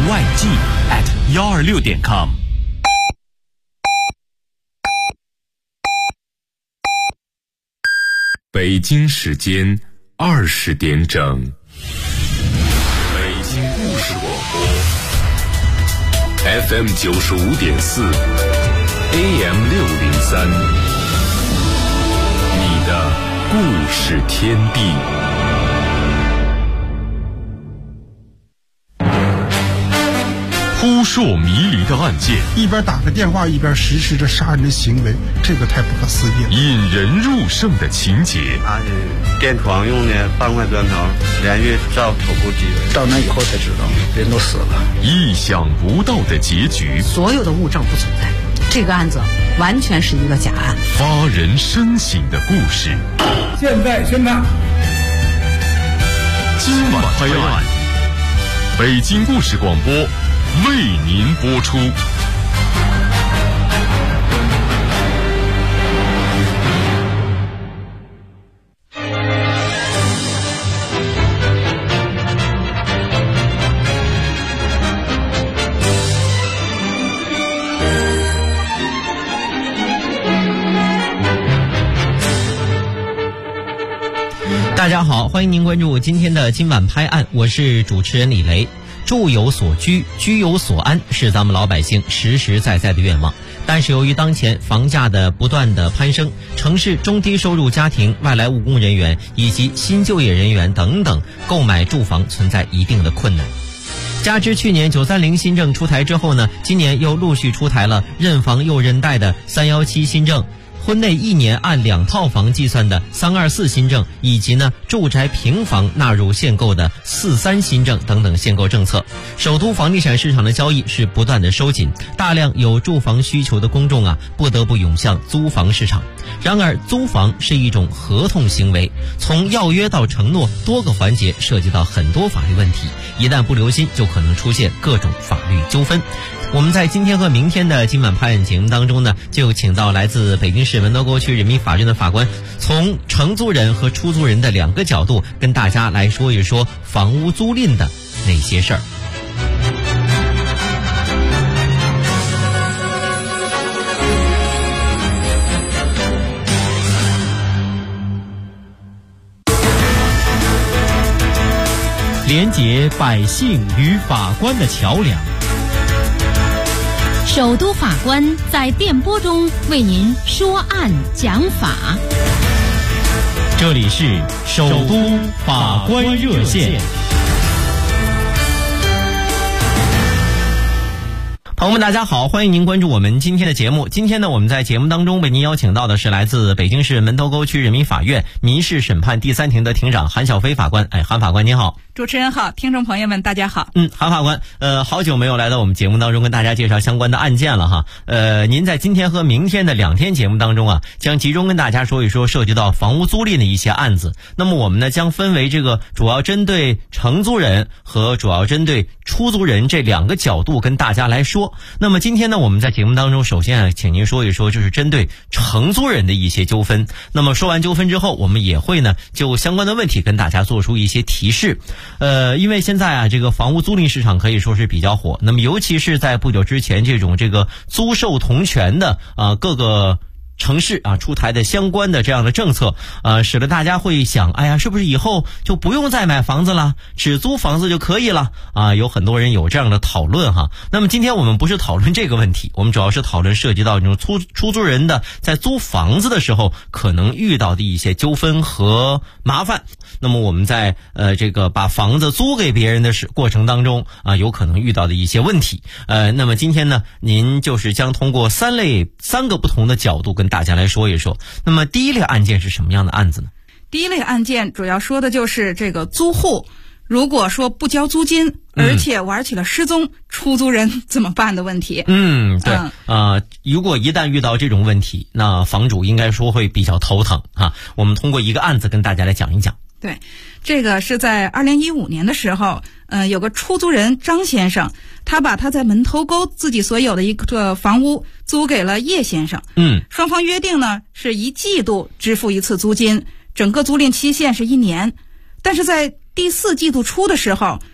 YG@126.com。 北京时间20点整，北京故事广播 FM 95.4 AM 603，你的故事天地。扑朔迷离的案件， 一边打着电话一边实施着杀人的行为，这个太不可思议了。 引人入胜的情节， 他是垫床用的半块砖头，连续照头部击人， 到那以后才知道人都死了。 意想不到的结局， 所有的物证不存在，这个案子完全是一个假案。 发人深省的故事， 现在宣判， 今晚拍案，北京故事广播为您播出。 大家好，欢迎您关注今天的今晚拍案，我是主持人李雷。住有所居，居有所安，是咱们老百姓实实在在的愿望。但是由于当前房价的不断的攀升，城市中低收入家庭、外来务工人员以及新就业人员等等购买住房存在一定的困难。加之去年930新政出台之后呢，今年又陆续出台了认房又认贷的317新政，婚内1年按2套房计算的324新政，以及呢住宅平房纳入限购的43新政等等限购政策。首都房地产市场的交易是不断的收紧，大量有住房需求的公众不得不涌向租房市场。然而租房是一种合同行为，从要约到承诺多个环节涉及到很多法律问题，一旦不留心就可能出现各种法律纠纷。我们在今天和明天的今晚拍案节目当中呢，就请到来自北京市门头沟区人民法院的法官，从承租人和出租人的2个角度跟大家来说一说房屋租赁的那些事儿。 连结百姓与法官的桥梁。 首都法官在电波中为您说案讲法。 这里是首都法官热线。 朋友们大家好，欢迎您关注我们今天的节目。今天呢，我们在节目当中为您邀请到的是来自北京市门头沟区人民法院民事审判第3庭的庭长韩晓飞法官。韩法官您好。 主持人好，听众朋友们大家好。 韩法官，好久没有来到我们节目当中跟大家介绍相关的案件了哈。您在今天和明天的2天节目当中将集中跟大家说一说涉及到房屋租赁的一些案子。那么我们呢将分为这个主要针对承租人和主要针对出租人这2个角度跟大家来说。那么今天呢，我们在节目当中首先请您说一说就是针对承租人的一些纠纷。那么说完纠纷之后，我们也会呢就相关的问题跟大家做出一些提示。因为现在这个房屋租赁市场可以说是比较火，那么尤其是在不久之前这种租售同权的各个城市出台的相关的这样的政策，使得大家会想，哎呀，是不是以后就不用再买房子了，只租房子就可以了有很多人有这样的讨论哈。那么今天我们不是讨论这个问题，我们主要是讨论涉及到这种出租人的在租房子的时候可能遇到的一些纠纷和麻烦。那么我们在这个把房子租给别人的过程当中有可能遇到的一些问题。那么今天呢，您就是将通过3个不同的角度跟大家来说一说。那么第一类案件是什么样的案子呢？ 第一类案件主要说的就是这个租户如果说不交租金，而且玩起了失踪，出租人怎么办的问题。 对，如果一旦遇到这种问题，那房主应该说会比较头疼我们通过一个案子跟大家来讲一讲。 对，这个是在2015年的时候，有个出租人张先生，他把他在门头沟自己所有的一个房屋租给了叶先生。双方约定呢是1季度支付1次租金，整个租赁期限是1年。但是在第4季度初的时候，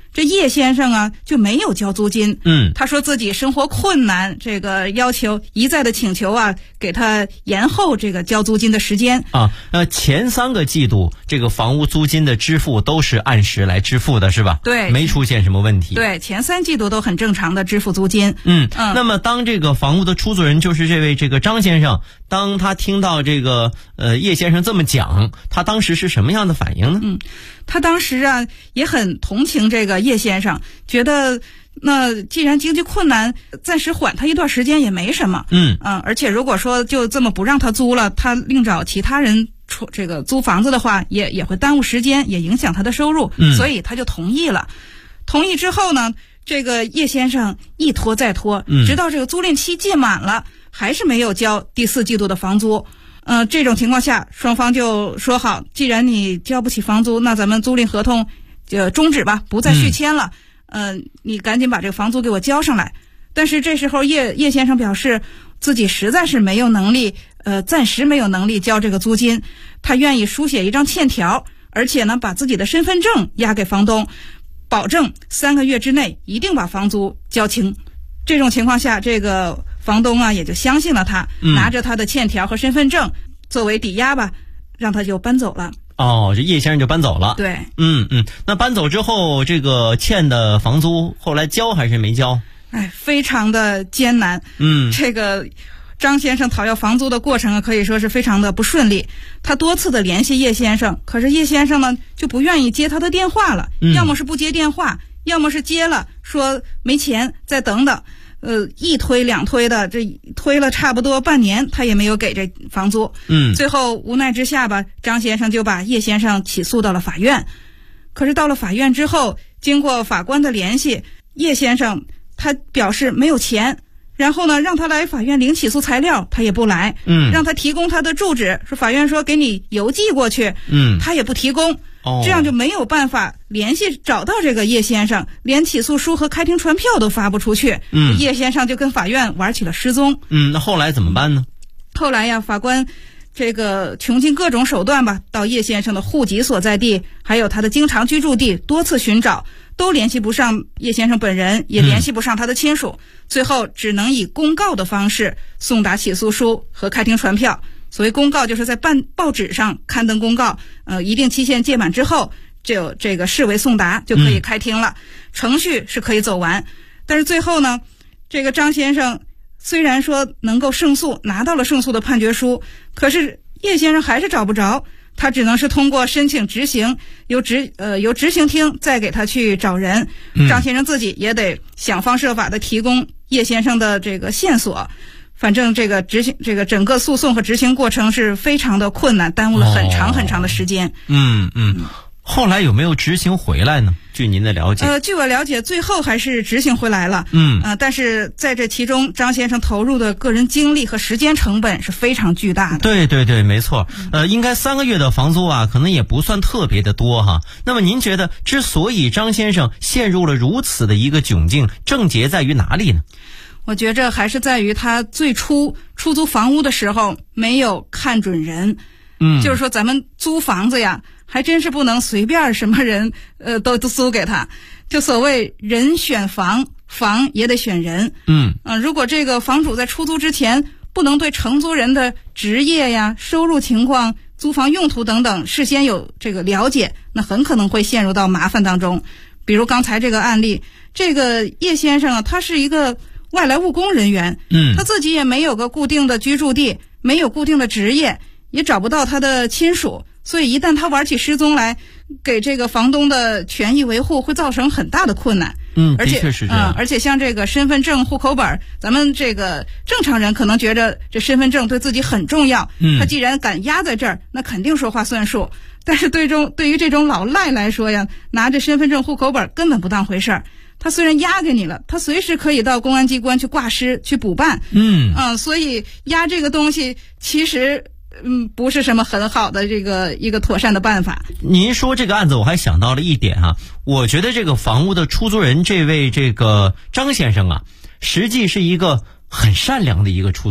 这叶先生啊就没有交租金。他说自己生活困难，这个要求一再的请求啊，给他延后这个交租金的时间啊。前3个季度这个房屋租金的支付都是按时来支付的，是吧？ 对， 没出现什么问题。 对，前3季度都很正常的支付租金。 那么当这个房屋的出租人就是这位这个张先生，当他听到这个叶先生这么讲，他当时是什么样的反应呢？ 他当时啊也很同情这个叶先生，觉得那既然经济困难，暂时缓他一段时间也没什么。而且如果说就这么不让他租了，他另找其他人这个租房子的话，也会耽误时间，也影响他的收入。所以他就同意了。同意之后呢，这个叶先生一拖再拖，直到这个租赁期届满了，还是没有交第4季度的房租。这种情况下，双方就说好，既然你交不起房租，那咱们租赁合同就终止吧，不再续签了。你赶紧把这个房租给我交上来。但是这时候叶先生表示自己实在是没有能力，暂时没有能力交这个租金，他愿意书写一张欠条，而且呢把自己的身份证押给房东，保证3个月之内一定把房租交清。这种情况下，这个房东啊也就相信了他，拿着他的欠条和身份证作为抵押吧，让他就搬走了。 这叶先生就搬走了。 对。 那搬走之后，这个欠的房租后来交还是没交？ 非常的艰难。这个张先生讨要房租的过程啊，可以说是非常的不顺利。他多次的联系叶先生，可是叶先生呢就不愿意接他的电话了，要么是不接电话，要么是接了说没钱再等等。一推两推的，这推了差不多半年，他也没有给这房租。最后无奈之下吧，张先生就把叶先生起诉到了法院。可是到了法院之后，经过法官的联系，叶先生他表示没有钱，然后呢让他来法院领起诉材料，他也不来。让他提供他的住址，说法院说给你邮寄过去，他也不提供。这样就没有办法联系找到这个叶先生，连起诉书和开庭传票都发不出去。叶先生就跟法院玩起了失踪。 那后来怎么办呢？ 后来呀，法官这个穷尽各种手段吧，到叶先生的户籍所在地还有他的经常居住地多次寻找，都联系不上叶先生本人，也联系不上他的亲属。最后只能以公告的方式送达起诉书和开庭传票。所谓公告，就是在报纸上刊登公告，一定期限届满之后，就这个视为送达，就可以开庭了。程序是可以走完。但是最后呢，这个张先生虽然说能够胜诉，拿到了胜诉的判决书，可是叶先生还是找不着，他只能是通过申请执行，由执行厅再给他去找人。张先生自己也得想方设法的提供叶先生的这个线索。反正这个整个诉讼和执行过程是非常的困难，耽误了很长很长的时间。 后来有没有执行回来呢？据您的了解？ 据我了解，最后还是执行回来了。但是在这其中，张先生投入的个人精力和时间成本是非常巨大的。 对对对，没错。应该3个月的房租啊，可能也不算特别的多哈。那么您觉得，之所以张先生陷入了如此的一个窘境，症结在于哪里呢？ 我觉着还是在于他最初出租房屋的时候没有看准人。就是说咱们租房子呀，还真是不能随便什么人都租给他。就所谓人选房，房也得选人。如果这个房主在出租之前不能对承租人的职业呀、收入情况、租房用途等等事先有这个了解，那很可能会陷入到麻烦当中。比如刚才这个案例，这个叶先生啊，他是一个外来务工人员，他自己也没有个固定的居住地，没有固定的职业，也找不到他的亲属，所以一旦他玩起失踪来，给这个房东的权益维护会造成很大的困难。 的确是这样。 而且像这个身份证、户口本，咱们这个正常人可能觉着这身份证对自己很重要，他既然敢压在这儿，那肯定说话算数。但是对于这种老赖来说呀，拿着身份证、户口本根本不当回事儿。他虽然押给你了，他随时可以到公安机关去挂失、去补办。所以押这个东西其实不是什么很好的一个妥善的办法。 您说这个案子，我还想到了一点啊，我觉得这个房屋的出租人这位这个张先生啊，实际是一个很善良的一个出租人。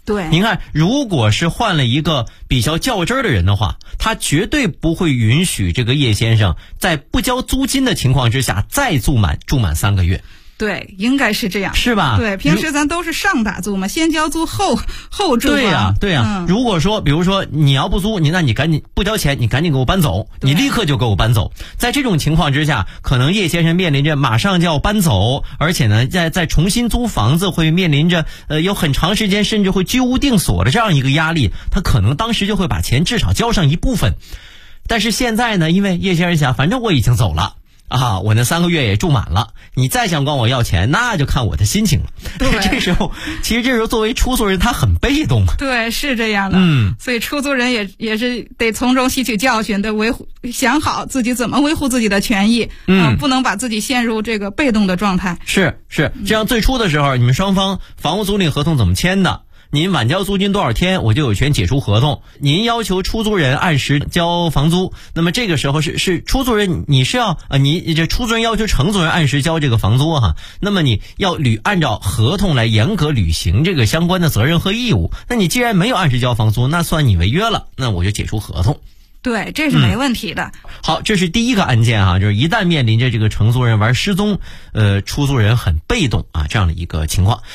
对， 您看，如果是换了一个比较较真儿的人的话，他绝对不会允许这个叶先生在不交租金的情况之下再住满3个月。 对，应该是这样， 是吧？ 对，平时咱都是上打租嘛，先交租后住。 对呀，对呀。如果说，比如说你要不租，那你赶紧不交钱，你赶紧给我搬走，你立刻就给我搬走。在这种情况之下，可能叶先生面临着马上就要搬走，而且呢，再重新租房子会面临着有很长时间甚至会居无定所的这样一个压力，他可能当时就会把钱至少交上一部分。但是现在呢，因为叶先生想，反正我已经走了。我那3个月也住满了，你再想管我要钱，那就看我的心情了。 对， 这时候作为出租人，他很被动。 对，是这样的。所以出租人也是得从中吸取教训，得想好自己怎么维护自己的权益。不能把自己陷入这个被动的状态。 是，这样最初的时候，你们双方房屋租赁合同怎么签的？您晚交租金多少天，我就有权解除合同。您要求出租人按时交房租，那么这个时候是出租人，你是要你这出租人要求承租人按时交这个房租哈，那么你要按照合同来严格履行这个相关的责任和义务。那你既然没有按时交房租，那算你违约了，那我就解除合同。 对，这是没问题的。 好，这是第一个案件哈，就是一旦面临着这个承租人玩失踪，出租人很被动啊这样的一个情况。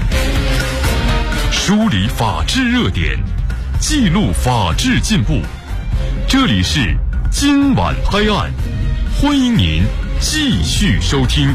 梳理法治热点，记录法治进步。这里是今晚拍案，欢迎您继续收听。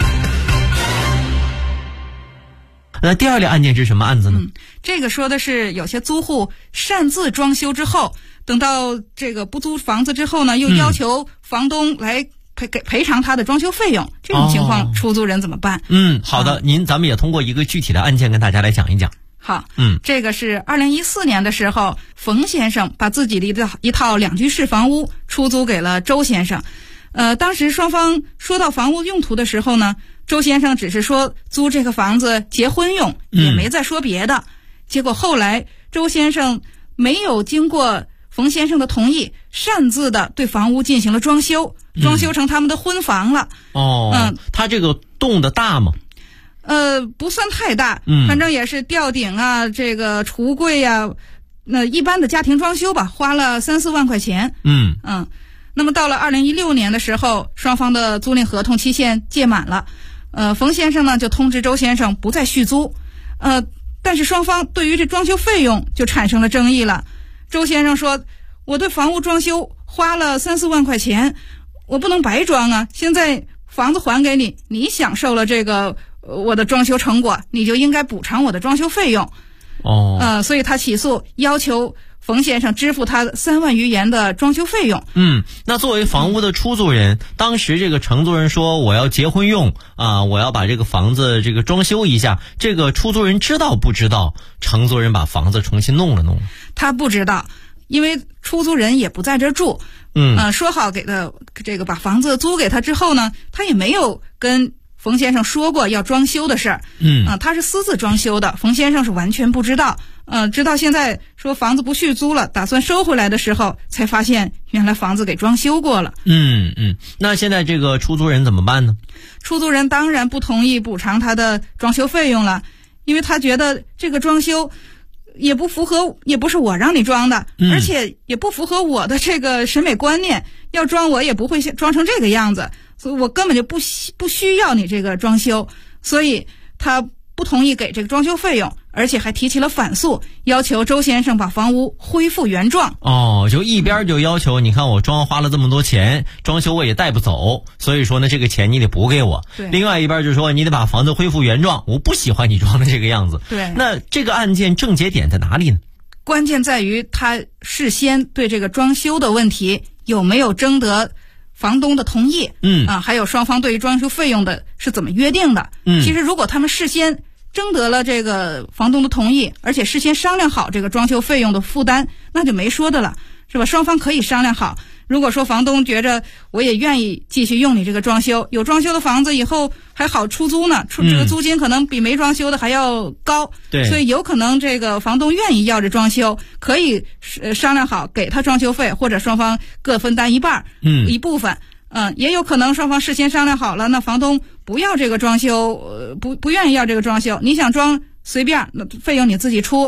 那第二类案件是什么案子呢？ 这个说的是有些租户擅自装修之后，等到这个不租房子之后呢，又要求房东来赔偿他的装修费用，这种情况出租人怎么办？ 好的，咱们也通过一个具体的案件跟大家来讲一讲。 好，这个是2014年的时候，冯先生把自己的一套2居室房屋出租给了周先生。当时双方说到房屋用途的时候呢，周先生只是说租这个房子结婚用，也没再说别的。结果后来周先生没有经过冯先生的同意，擅自的对房屋进行了装修，装修成他们的婚房了。 他这个动的大吗？ 不算太大，反正也是吊顶啊，这个橱柜啊，那一般的家庭装修吧，花了3-4万块钱。那么到了2016年的时候，双方的租赁合同期限届满了，冯先生呢就通知周先生不再续租，但是双方对于这装修费用就产生了争议了。周先生说，我对房屋装修花了3-4万块钱，我不能白装啊，现在房子还给你，你享受了这个我的装修成果，你就应该补偿我的装修费用。所以他起诉，要求冯先生支付他3万余元的装修费用。 那作为房屋的出租人，当时这个承租人说我要结婚用啊，我要把这个房子这个装修一下，这个出租人知道不知道承租人把房子重新弄了？ 他不知道，因为出租人也不在这住。说好给他这个把房子租给他之后呢，他也没有跟冯先生说过要装修的事儿。他是私自装修的，冯先生是完全不知道。直到现在说房子不续租了，打算收回来的时候，才发现原来房子给装修过了。 那现在这个出租人怎么办呢？ 出租人当然不同意补偿他的装修费用了，因为他觉得这个装修也不符合，也不是我让你装的，而且也不符合我的这个审美观念，要装我也不会装成这个样子，所以我根本就不需要你这个装修，所以他不同意给这个装修费用，而且还提起了反诉，要求周先生把房屋恢复原状。 就一边就要求，你看我花了这么多钱，装修我也带不走，所以说呢这个钱你得补给我。另外一边就说你得把房子恢复原状，我不喜欢你装的这个样子。那这个案件症结点在哪里呢？ 关键在于他事先对这个装修的问题有没有征得房东的同意，还有双方对于装修费用的是怎么约定的。其实如果他们事先征得了这个房东的同意，而且事先商量好这个装修费用的负担，那就没说的了，是吧？双方可以商量好。如果说房东觉着我也愿意继续用你这个装修，有装修的房子以后还好出租呢，这个租金可能比没装修的还要高，所以有可能这个房东愿意要这装修，可以商量好给他装修费，或者双方各分担一半，一部分。也有可能双方事先商量好了，那房东不要这个装修，不愿意要这个装修，你想装随便，那费用你自己出，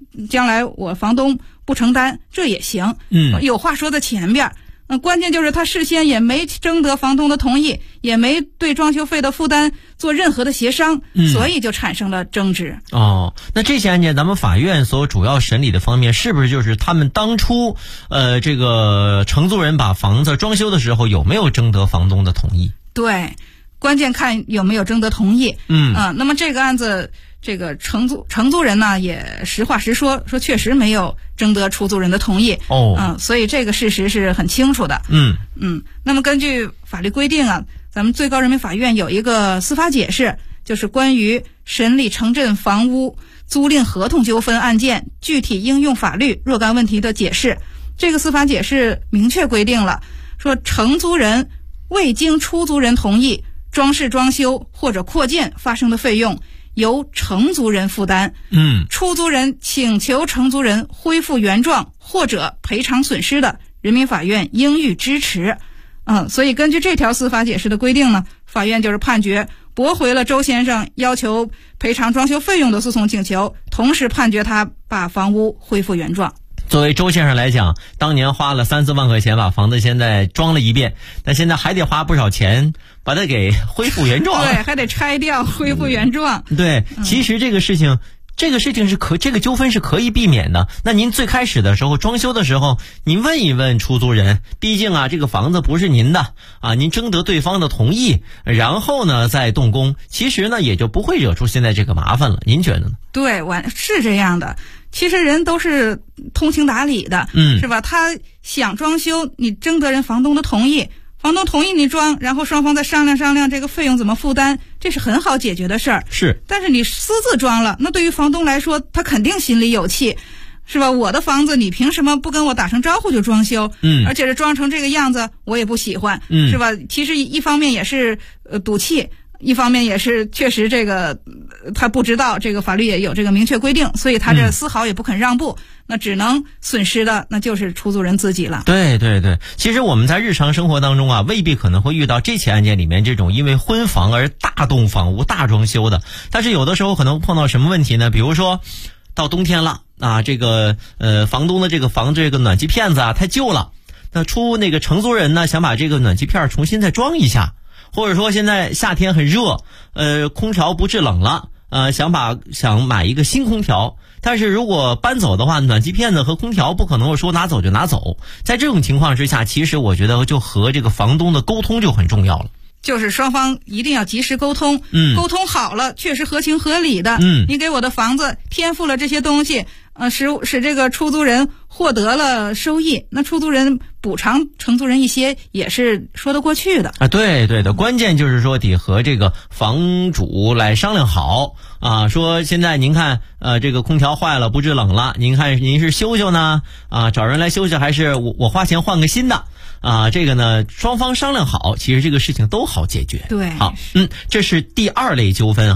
将来我房东不承担，这也行。有话说在前边。关键就是他事先也没征得房东的同意，也没对装修费的负担做任何的协商，所以就产生了争执。 那这些案件咱们法院所主要审理的方面，是不是就是他们当初这个承租人把房子装修的时候有没有征得房东的同意？ 对，关键看有没有征得同意。那么这个案子，这个承租人呢也实话实说确实没有征得出租人的同意。所以这个事实是很清楚的。那么根据法律规定啊，咱们最高人民法院有一个司法解释，就是关于审理城镇房屋租赁合同纠纷案件具体应用法律若干问题的解释。这个司法解释明确规定了，说承租人未经出租人同意装饰装修或者扩建发生的费用由承租人负担。出租人请求承租人恢复原状或者赔偿损失的，人民法院应予支持。所以根据这条司法解释的规定呢，法院就是判决驳回了周先生要求赔偿装修费用的诉讼请求，同时判决他把房屋恢复原状。 作为周先生来讲，当年花了3-4万块钱把房子现在装了一遍，但现在还得花不少钱把它给恢复原状。 对，还得拆掉恢复原状。 对，其实这个事情这个纠纷是可以避免的。那您最开始的时候装修的时候，您问一问出租人，毕竟这个房子不是您的您征得对方的同意，然后呢再动工，其实呢也就不会惹出现在这个麻烦了。您觉得呢？ 对，是这样的。其实人都是通情达理的，是吧？他想装修，你征得人房东的同意，房东同意你装，然后双方再商量这个费用怎么负担，这是很好解决的事儿。 是， 但是你私自装了，那对于房东来说，他肯定心里有气，是吧？我的房子你凭什么不跟我打声招呼就装修？而且是装成这个样子，我也不喜欢，是吧？其实一方面也是赌气。一方面也是确实这个他不知道这个法律也有这个明确规定，所以他这丝毫也不肯让步，那只能损失的那就是出租人自己了。 对对对，其实我们在日常生活当中未必可能会遇到这起案件里面这种因为婚房而大动房屋大装修的，但是有的时候可能碰到什么问题呢？比如说到冬天了这个房东的这个房子这个暖气片子太旧了，那那个承租人呢想把这个暖气片重新再装一下。或者说现在夏天很热，空调不制冷了，想买一个新空调，但是如果搬走的话，暖气片子和空调不可能说拿走就拿走。在这种情况之下，其实我觉得就和这个房东的沟通就很重要了。 就是双方一定要及时沟通，沟通好了，确实合情合理的。你给我的房子添付了这些东西，使这个出租人获得了收益，那出租人补偿承租人一些也是说得过去的。 对对的，关键就是说得和这个房主来商量好说现在您看这个空调坏了不制冷了，您看您是修呢找人来修还是我花钱换个新的这个呢双方商量好，其实这个事情都好解决。 对， 好，这是第2类纠纷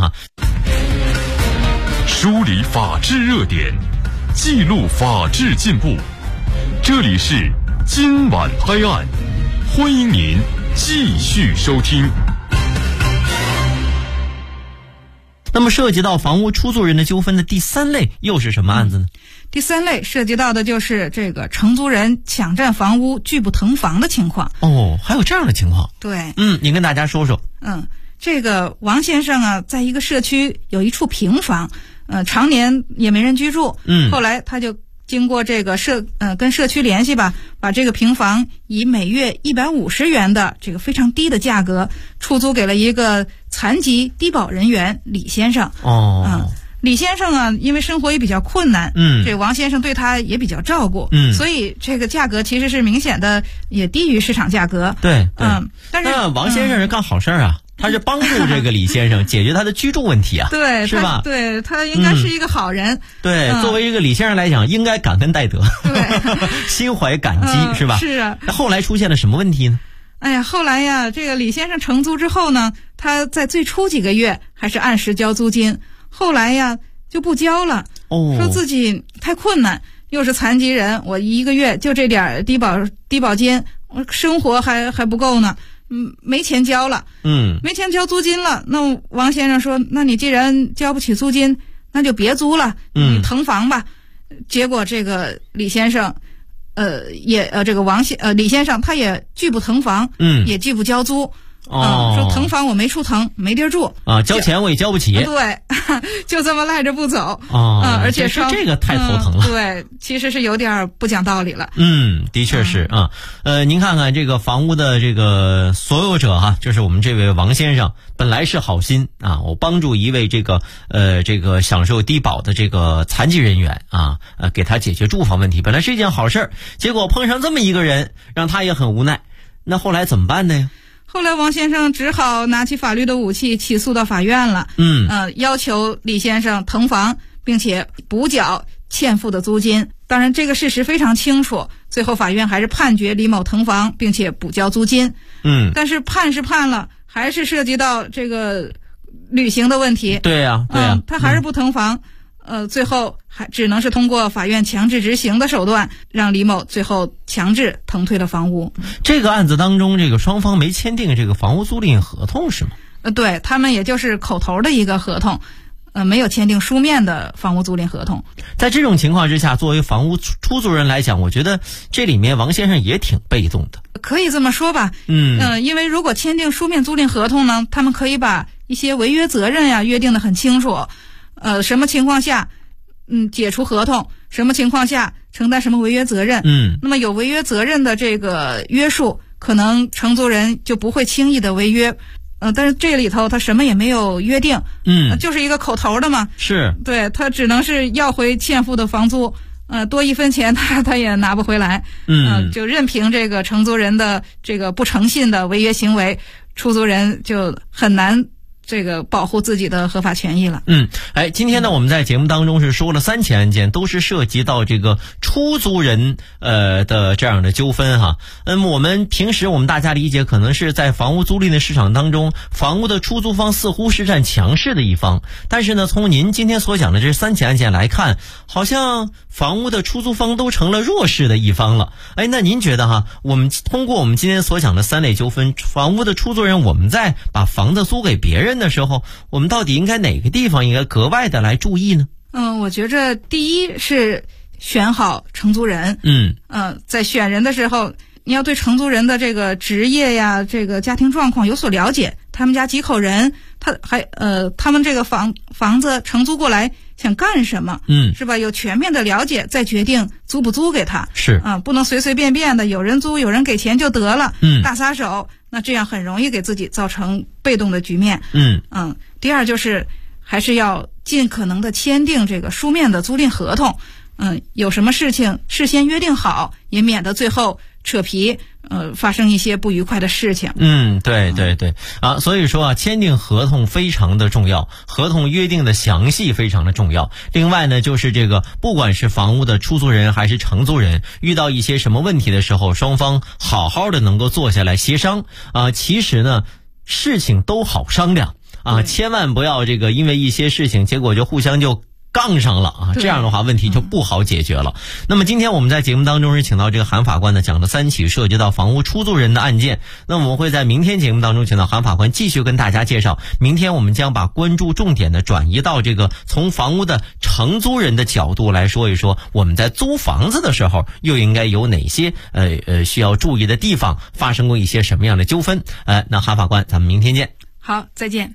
梳理法治热点，记录法治进步，这里是今晚拍案，欢迎您继续收听。 那么涉及到房屋出租人的纠纷的第3类又是什么案子呢？ 第3类涉及到的就是这个承租人抢占房屋拒不腾房的情况。 还有这样的情况？ 对， 您跟大家说说。 这个王先生在一个社区有一处平房，常年也没人居住。后来他就经过这个跟社区联系吧，把这个平房以每月150元的这个非常低的价格出租给了一个残疾低保人员李先生。李先生因为生活也比较困难，这王先生对他也比较照顾，所以这个价格其实是明显的也低于市场价格。 对， 但是王先生是干好事他是帮助这个李先生解决他的居住问题对， 是吧？ 对，他应该是一个好人。 对，作为一个李先生来讲，应该感恩戴德， 对， 心怀感激，是吧？ 是啊。 后来出现了什么问题呢？ 后来这个李先生承租之后呢，他在最初几个月还是按时交租金，后来就不交了。说自己太困难，又是残疾人，我一个月就这点低保金，我生活还不够呢。没钱交了，没钱交租金了。那王先生说，那你既然交不起租金，那就别租了，你腾房吧。 结果这个李先生，这个李先生他也拒不腾房，也拒不交租。说腾房我没处腾，没地儿住啊，交钱我也交不起。 对，就这么赖着不走而且是这个太头疼了。 对，其实是有点不讲道理了。 的确是啊。您看看这个房屋的这个所有者哈，就是我们这位王先生，本来是好心啊，我帮助一位这个享受低保的这个残疾人员啊，给他解决住房问题，本来是一件好事，结果碰上这么一个人，让他也很无奈。那后来怎么办呢？ 后来王先生只好拿起法律的武器起诉到法院了。要求李先生腾房，并且补缴欠付的租金。当然这个事实非常清楚，最后法院还是判决李某腾房并且补交租金。但是判是判了，还是涉及到这个履行的问题。 对呀， 他还是不腾房。最后还只能是通过法院强制执行的手段，让李某最后强制腾退了房屋。 这个案子当中，这个双方没签订这个房屋租赁合同是吗？ 对，他们也就是口头的一个合同，没有签订书面的房屋租赁合同。 在这种情况之下，作为房屋出租人来讲，我觉得这里面王先生也挺被动的。 可以这么说吧。因为如果签订书面租赁合同呢，他们可以把一些违约责任呀约定得很清楚。什么情况下解除合同，什么情况下承担什么违约责任。那么有违约责任的这个约束，可能承租人就不会轻易的违约。但是这里头他什么也没有约定，就是一个口头的嘛。 是， 对，他只能是要回欠付的房租，多1分钱他也拿不回来。就任凭这个承租人的这个不诚信的违约行为，出租人就很难这个保护自己的合法权益了。 今天呢，我们在节目当中是说了3起案件，都是涉及到这个出租人的这样的纠纷哈。我们平时大家理解可能是在房屋租赁的市场当中，房屋的出租方似乎是占强势的一方，但是呢，从您今天所讲的这3起案件来看，好像房屋的出租方都成了弱势的一方了。那您觉得哈，我们通过我们今天所讲的3类纠纷，房屋的出租人我们在把房子租给别人的时候，我们到底应该哪个地方应该格外的来注意呢？ 我觉着第一是选好承租人。在选人的时候，你要对承租人的这个职业呀、这个家庭状况有所了解，他们家几口人，他们这个房子承租过来想干什么，是吧？有全面的了解，再决定租不租给他。 是不能随随便便的有人租有人给钱就得了，大撒手，那这样很容易给自己造成被动的局面。第二就是还是要尽可能的签订这个书面的租赁合同。有什么事情事先约定好，也免得最后扯皮，发生一些不愉快的事情。 对啊，所以说签订合同非常的重要，合同约定的详细非常的重要。另外呢，就是这个不管是房屋的出租人还是承租人，遇到一些什么问题的时候，双方好好的能够坐下来协商其实呢，事情都好商量千万不要这个因为一些事情，结果就互相就杠上了这样的话问题就不好解决了。那么今天我们在节目当中是请到这个韩法官呢，讲了3起涉及到房屋出租人的案件。那我们会在明天节目当中请到韩法官继续跟大家介绍。明天我们将把关注重点呢转移到这个从房屋的承租人的角度来说一说，我们在租房子的时候又应该有哪些需要注意的地方，发生过一些什么样的纠纷。那韩法官，咱们明天见。 好，再见。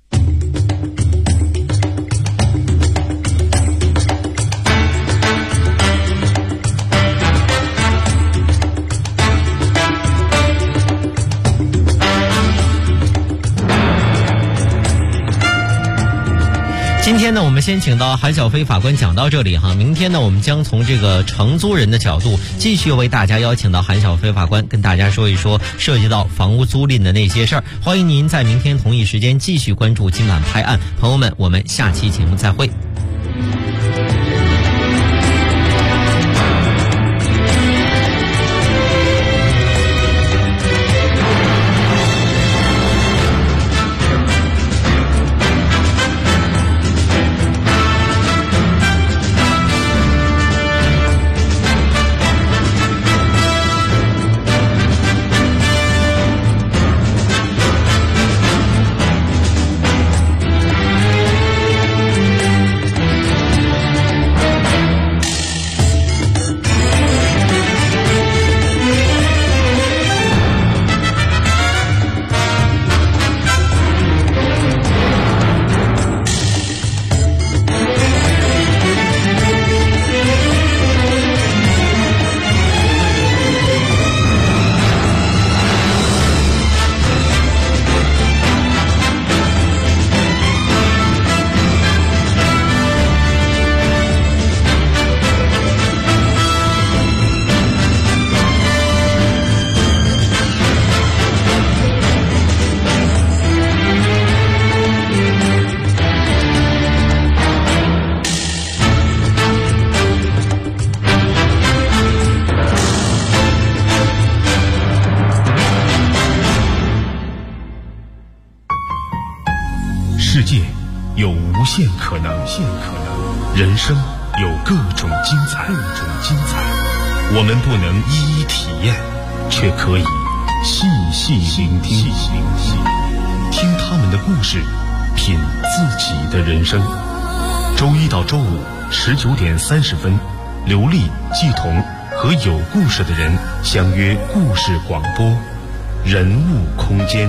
今天呢，我们先请到韩小飞法官讲到这里哈。明天呢，我们将从这个承租人的角度继续为大家邀请到韩小飞法官，跟大家说一说涉及到房屋租赁的那些事儿。欢迎您在明天同一时间继续关注今晚拍案，朋友们，我们下期节目再会。 有无限可能，人生有各种精彩，我们不能一一体验，却可以细细聆听，听他们的故事，品自己的人生。周一到周五19点30分，刘丽、季彤和有故事的人相约故事广播，人物空间。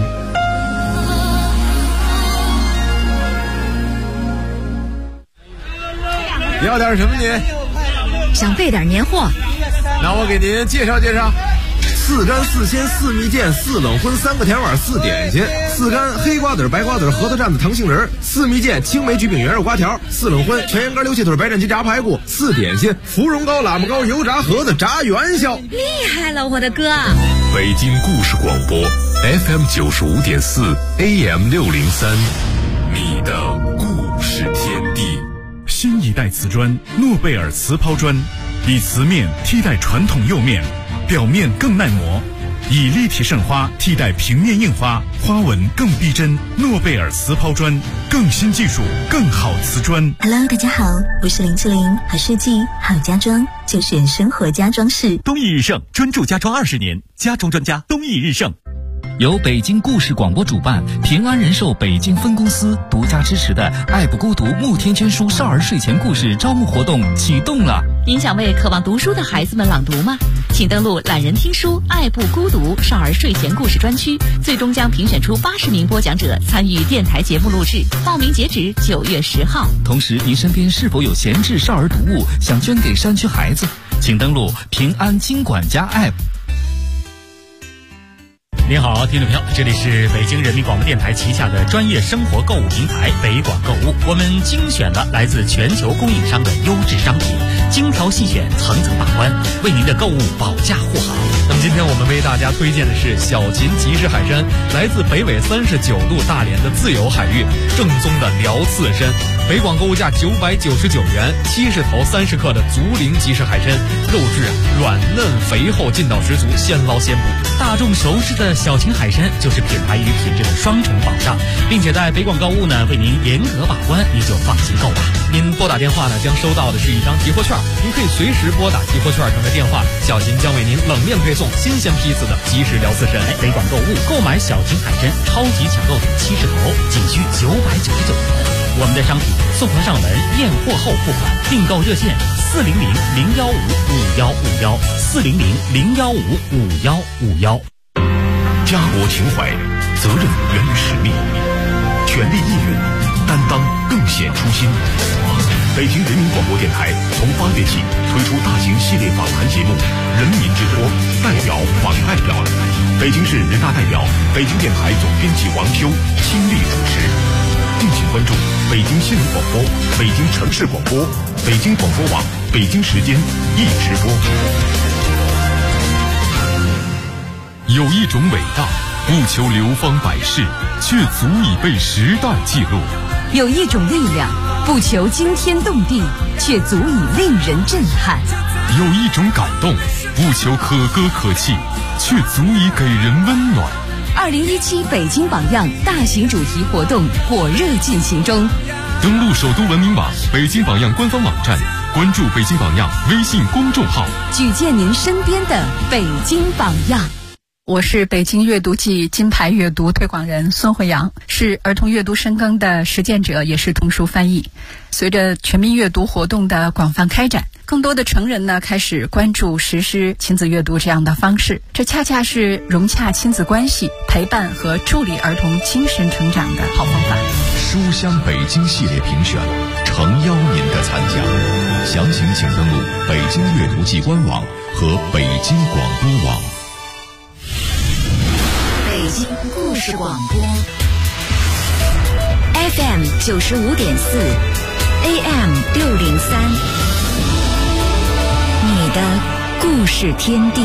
要点什么您？ 想备点年货。 那我给您介绍介绍：4干4鲜4蜜饯4冷荤3个甜碗4点心，4干黑瓜子白瓜子核桃蘸子糖杏仁，4蜜饯青梅橘饼圆肉瓜条，4冷荤全羊肝溜气腿白斩鸡炸排骨，4点心芙蓉糕喇嘛糕油炸盒子炸元宵。 厉害了，我的哥！ 北京故事广播 FM 95.4 AM 603，你的故事天地。 新一代瓷砖诺贝尔瓷抛砖，以瓷面替代传统釉面，表面更耐磨，以立体渗花替代平面印花，花纹更逼真。诺贝尔瓷抛砖，更新技术，更好瓷砖。 Hello， 大家好，我是林志玲，好设计好家装就选生活家装饰。 东义日盛专注家装20年，家装专家东义日盛。 由北京故事广播主办，平安人寿北京分公司独家支持的爱不孤独慕天圈书少儿睡前故事招募活动启动了。 您想为渴望读书的孩子们朗读吗？请登录懒人听书爱不孤独少儿睡前故事专区，最终将评选出80名播讲者参与电台节目录制，报名截止9月10号。 同时，您身边是否有闲置少儿读物想捐给山区孩子？请登录平安金管家 App。 您好，听众朋友，这里是北京人民广播电台旗下的专业生活购物平台北广购物。我们精选了来自全球供应商的优质商品，精挑细选，层层把关，为您的购物保驾护航。 那么今天我们为大家推荐的是小秦集市海参，来自北纬39度大连的自由海域，正宗的辽刺参。北广购物价999元，70头30克的竹林集市海参，肉质软嫩肥厚，劲道十足，现捞现捕。 大众熟知的小秦海参就是品牌与品质的双重保障，并且在北广购物呢为您严格把关，你就放心购吧。 您拨打电话呢将收到的是一张集货券，您可以随时拨打集货券上的电话，小秦将为您冷链配送新鲜批次的即食辽刺参。 北广购物购买小秦海参超级抢购70头，仅需999元。我们的商品送货上门，验货后付款，订购热线400-015-5151，400-015-5151。 家国情怀，责任源于使命，权力义勇，担当更显初心。北京人民广播电台从8月起推出大型系列访谈节目《人民之托》，代表访代表，北京市人大代表、北京电台总编辑王秋亲力主持。敬请关注北京新闻广播、北京城市广播、北京广播网、北京时间一直播。 有一种伟大，不求流芳百世，却足以被时代记录； 有一种力量，不求惊天动地，却足以令人震撼； 有一种感动，不求可歌可泣，却足以给人温暖。 2017北京榜样大型主题活动火热进行中， 登录首都文明网、北京榜样官方网站，关注北京榜样微信公众号， 举荐您身边的北京榜样。 我是北京阅读季金牌阅读推广人孙慧阳，是儿童阅读深耕的实践者，也是童书翻译。随着全民阅读活动的广泛开展，更多的成人呢开始关注实施亲子阅读这样的方式，这恰恰是融洽亲子关系、陪伴和助力儿童精神成长的好方法。 书香北京系列评选，诚邀您的参加。详情请登录北京阅读季官网和北京广播网。 北京故事广播 FM 95.4 AM 603，你的故事天地。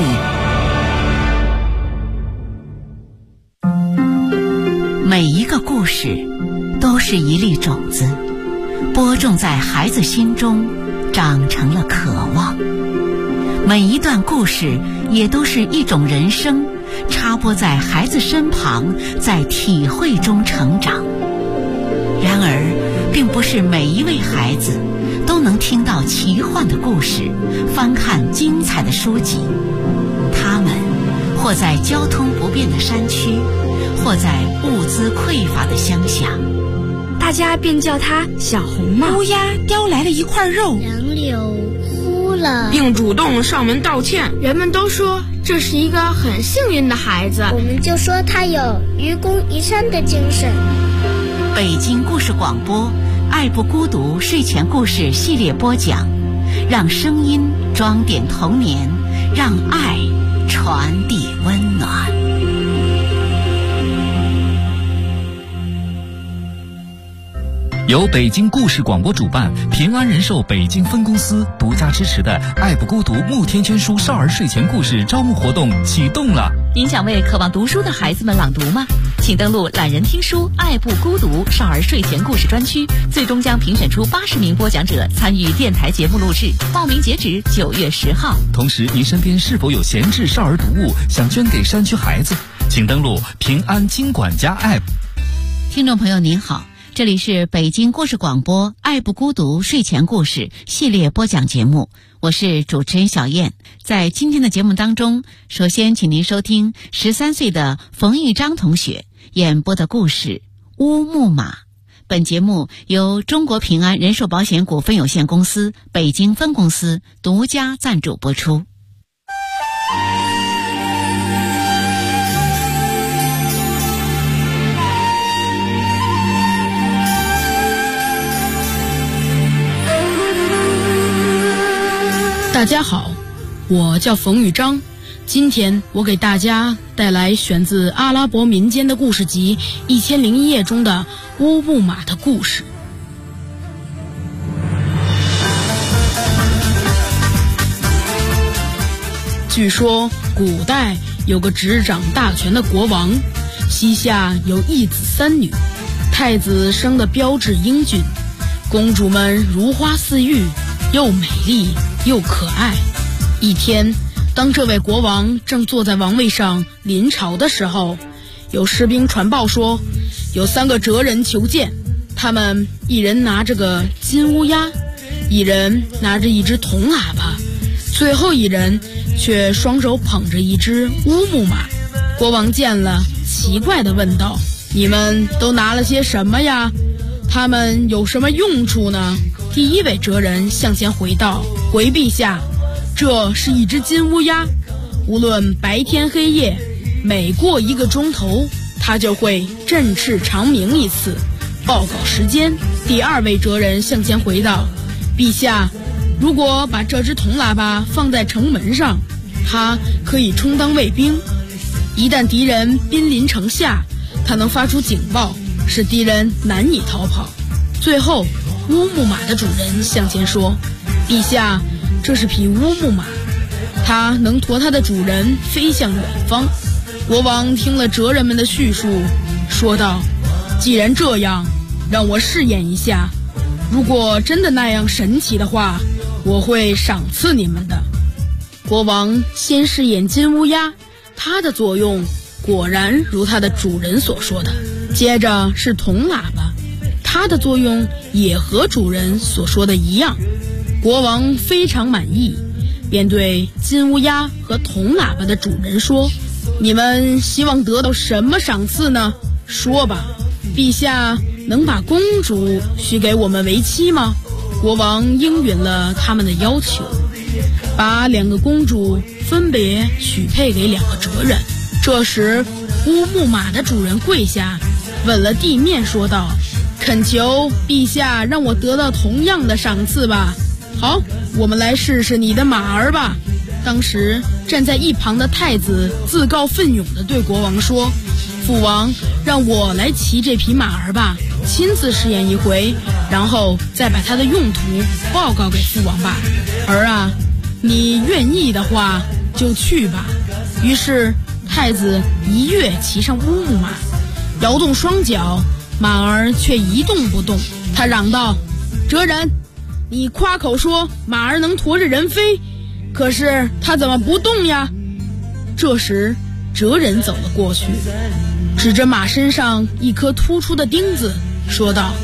每一个故事都是一粒种子，播种在孩子心中，长成了渴望。每一段故事也都是一种人生，插播在孩子身旁，在体会中成长。然而并不是每一位孩子都能听到奇幻的故事，翻看精彩的书籍。他们或在交通不便的山区，或在物资匮乏的乡下， 大家便叫他小红帽。 乌鸦叼来了一块肉， 杨柳哭了， 并主动上门道歉。 人们都说这是一个很幸运的孩子， 我们就说他有愚公移山的精神。 北京故事广播爱不孤独睡前故事系列播讲，让声音装点童年，让爱传递温暖。 由北京故事广播主办，平安人寿北京分公司独家支持的爱不孤独慕天圈书少儿睡前故事招募活动启动了。 您想为渴望读书的孩子们朗读吗？请登录懒人听书爱不孤独少儿睡前故事专区，最终将评选出80名播讲者参与电台节目录制，报名截止9月10号。 同时，您身边是否有闲置少儿读物想捐给山区孩子？请登录平安金管家 App。 听众朋友您好，这里是北京故事广播爱不孤独睡前故事系列播讲节目，我是主持人小燕。在今天的节目当中，首先请您收听13岁的冯玉章同学演播的故事《乌木马》。本节目由中国平安人寿保险股份有限公司北京分公司独家赞助播出。 大家好，我叫冯玉章，今天我给大家带来选自阿拉伯民间的故事集《1001夜》中的乌木马的故事。据说古代有个执掌大权的国王，膝下有1子3女，太子生得标致英俊，公主们如花似玉，又美丽又可爱。一天，当这位国王正坐在王位上临朝的时候，有士兵传报说，有3个哲人求见，他们一人拿着个金乌鸦，一人拿着一只铜喇叭，最后一人却双手捧着一只乌木马。国王见了，奇怪地问道：你们都拿了些什么呀？他们有什么用处呢？第一位哲人向前回道：回陛下，这是一只金乌鸦，无论白天黑夜，每过1个钟头，它就会振翅长鸣一次，报告时间。第二位哲人向前回道：陛下，如果把这只铜喇叭放在城门上，它可以充当卫兵，一旦敌人兵临城下，它能发出警报，使敌人难以逃跑。最后，乌木马的主人向前说：陛下，这是匹乌木马，它能驮它的主人飞向远方。国王听了哲人们的叙述，说道：既然这样，让我试验一下，如果真的那样神奇的话，我会赏赐你们的。国王先试验金乌鸦，它的作用果然如它的主人所说的。接着是铜喇叭，它的作用也和主人所说的一样。国王非常满意，便对金乌鸦和铜喇叭的主人说：你们希望得到什么赏赐呢？说吧，陛下能把公主许给我们为妻吗？国王应允了他们的要求，把2个公主分别许配给2个哲人。这时乌木马的主人跪下，吻了地面，说道：恳求陛下让我得到同样的赏赐吧。好，我们来试试你的马儿吧。当时站在一旁的太子自告奋勇地对国王说：父王，让我来骑这匹马儿吧，亲自试验一回，然后再把它的用途报告给父王吧。儿啊，你愿意的话就去吧。于是太子一跃骑上乌木马，摇动双脚，马儿却一动不动。他嚷道：哲人，你夸口说马儿能驮着人飞，可是它怎么不动呀？这时哲人走了过去，指着马身上一颗突出的钉子说道：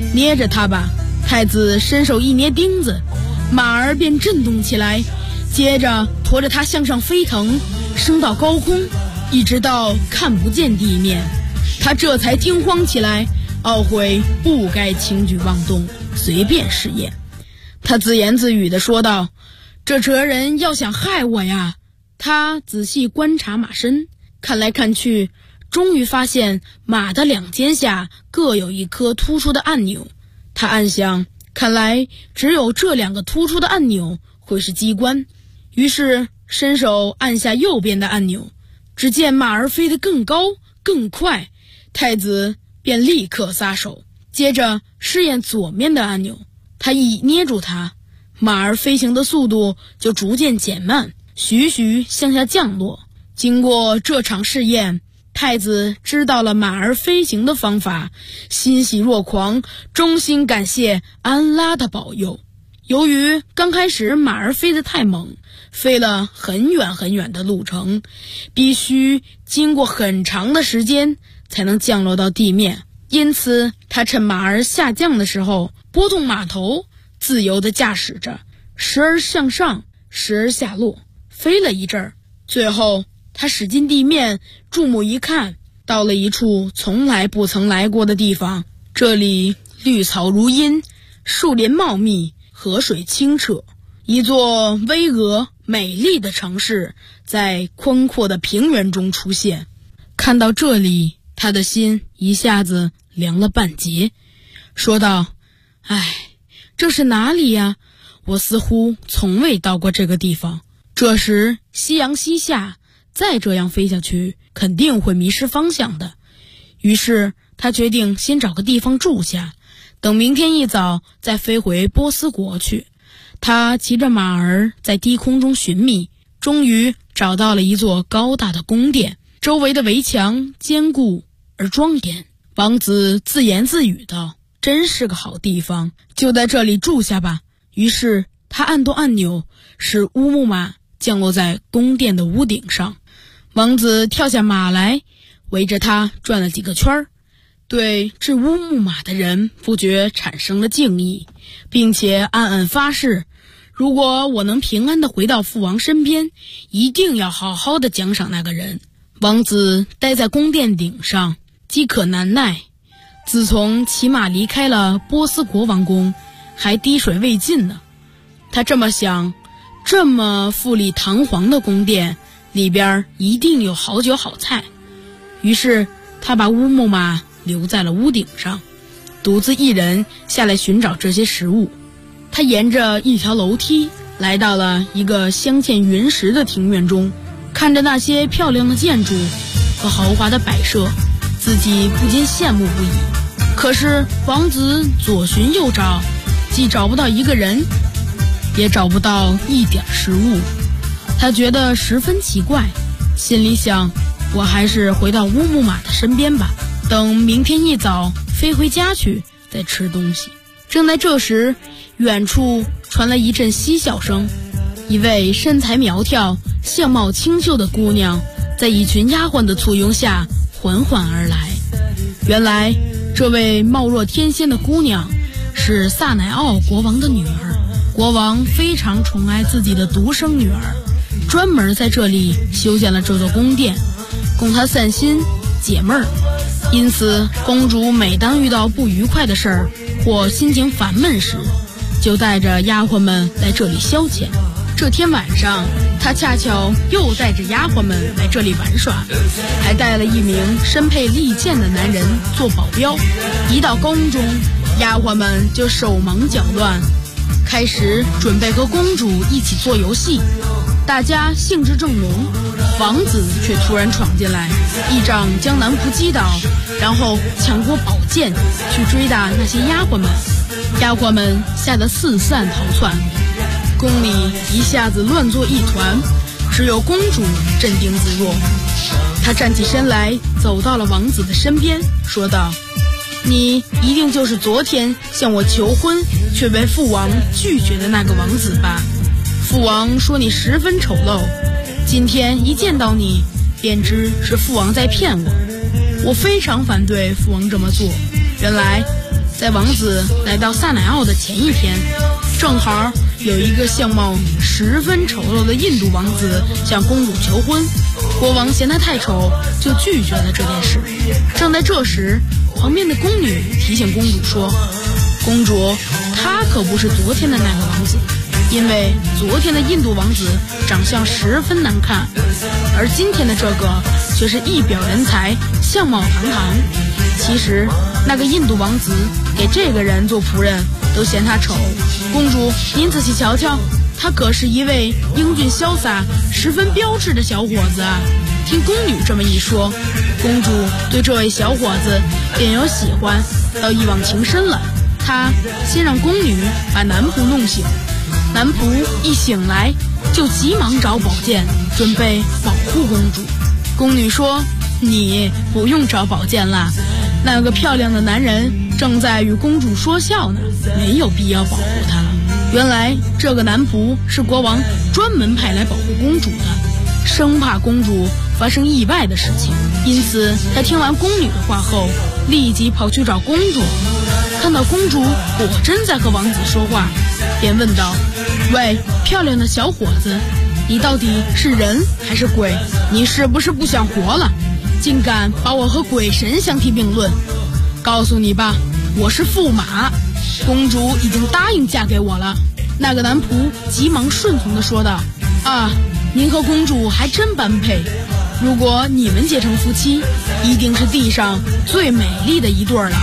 捏着它吧。太子伸手一捏钉子，马儿便震动起来，接着驮着它向上飞腾，升到高空，一直到看不见地面。他这才惊慌起来，懊悔不该轻举妄动，随便试验。他自言自语地说道：这哲人要想害我呀！他仔细观察马身，看来看去，终于发现马的两肩下各有一颗突出的按钮。他暗想，看来只有这2个突出的按钮会是机关，于是伸手按下右边的按钮，只见马儿飞得更高更快，太子便立刻撒手，接着试验左面的按钮。他一捏住它，马儿飞行的速度就逐渐减慢，徐徐向下降落。经过这场试验，太子知道了马儿飞行的方法，欣喜若狂，衷心感谢安拉的保佑。由于刚开始马儿飞得太猛，飞了很远很远的路程，必须经过很长的时间才能降落到地面，因此他趁马儿下降的时候拨动马头，自由地驾驶着，时而向上，时而下落，飞了一阵儿，最后他驶进地面，注目一看，到了一处从来不曾来过的地方。这里绿草如茵，树林茂密，河水清澈，一座巍峨美丽的城市在宽阔的平原中出现。看到这里，他的心一下子凉了半截，说道：唉，这是哪里呀？我似乎从未到过这个地方。这时夕阳西下，再这样飞下去肯定会迷失方向的。于是他决定先找个地方住下，等明天一早再飞回波斯国去。他骑着马儿在低空中寻觅，终于找到了一座高大的宫殿，周围的围墙坚固而庄严。王子自言自语道：真是个好地方，就在这里住下吧。于是他按动按钮，使乌木马降落在宫殿的屋顶上。王子跳下马来，围着他转了几个圈儿，对制乌木马的人不觉产生了敬意，并且暗暗发誓，如果我能平安地回到父王身边，一定要好好地奖赏那个人。王子待在宫殿顶上，饥渴难耐，自从骑马离开了波斯国王宫，还滴水未进呢。他这么想，这么富丽堂皇的宫殿里边一定有好酒好菜，于是他把乌木马留在了屋顶上，独自一人下来寻找这些食物。他沿着一条楼梯来到了一个镶嵌云石的庭院中，看着那些漂亮的建筑和豪华的摆设，自己不禁羡慕不已。可是王子左寻右找，既找不到一个人，也找不到一点食物。他觉得十分奇怪，心里想，我还是回到乌木马的身边吧，等明天一早飞回家去再吃东西。正在这时，远处传来一阵嬉笑声，一位身材苗条、相貌清秀的姑娘在一群丫鬟的簇拥下缓缓而来。原来这位貌若天仙的姑娘是萨乃奥国王的女儿，国王非常宠爱自己的独生女儿，专门在这里修建了这座宫殿，供她散心解闷儿。因此公主每当遇到不愉快的事儿或心情烦闷时，就带着丫鬟们来这里消遣。这天晚上，她恰巧又带着丫鬟们来这里玩耍，还带了一名身佩利剑的男人做保镖。一到宫中，丫鬟们就手忙脚乱，开始准备和公主一起做游戏。大家兴致正浓，王子却突然闯进来，一掌将男仆击倒，然后抢过宝剑去追打那些丫鬟们。丫鬟们吓得四散逃窜，宫里一下子乱作一团，只有公主镇定自若。她站起身来，走到了王子的身边，说道：你一定就是昨天向我求婚却被父王拒绝的那个王子吧？父王说你十分丑陋，今天一见到你便知是父王在骗我。我非常反对父王这么做，原来在王子来到萨乃奥的前一天，正好有一个相貌十分丑陋的印度王子向公主求婚，国王嫌他太丑，就拒绝了这件事。正在这时，旁边的宫女提醒公主说，公主，他可不是昨天的那个王子，因为昨天的印度王子长相十分难看，而今天的这个却是一表人才，相貌堂堂。其实那个印度王子给这个人做仆人都嫌他丑，公主您仔细瞧瞧，他可是一位英俊潇洒十分标致的小伙子啊。听宫女这么一说，公主对这位小伙子便有喜欢，到一往情深了。她先让宫女把男仆弄醒，男仆一醒来就急忙找宝剑准备保护公主。宫女说，你不用找宝剑了，那个漂亮的男人正在与公主说笑呢，没有必要保护他了。原来这个男仆是国王专门派来保护公主的，生怕公主发生意外的事情，因此他听完宫女的话后，立即跑去找公主。看到公主果真在和王子说话，便问道，喂，漂亮的小伙子，你到底是人还是鬼？你是不是不想活了，竟敢把我和鬼神相提并论？告诉你吧，我是驸马，公主已经答应嫁给我了。那个男仆急忙顺从地说道，啊，您和公主还真般配，如果你们结成夫妻，一定是地上最美丽的一对了。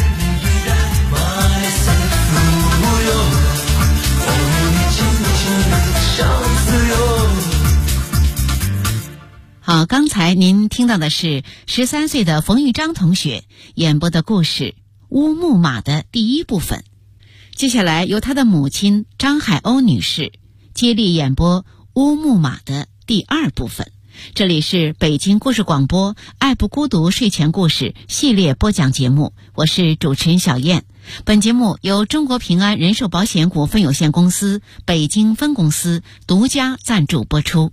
好，刚才您听到的是13岁的冯玉章同学演播的故事《乌木马》的第一部分。接下来由他的母亲张海鸥女士接力演播《乌木马》的第二部分。这里是北京故事广播爱不孤独睡前故事系列播讲节目，我是主持人小燕。本节目由中国平安人寿保险股份有限公司北京分公司独家赞助播出。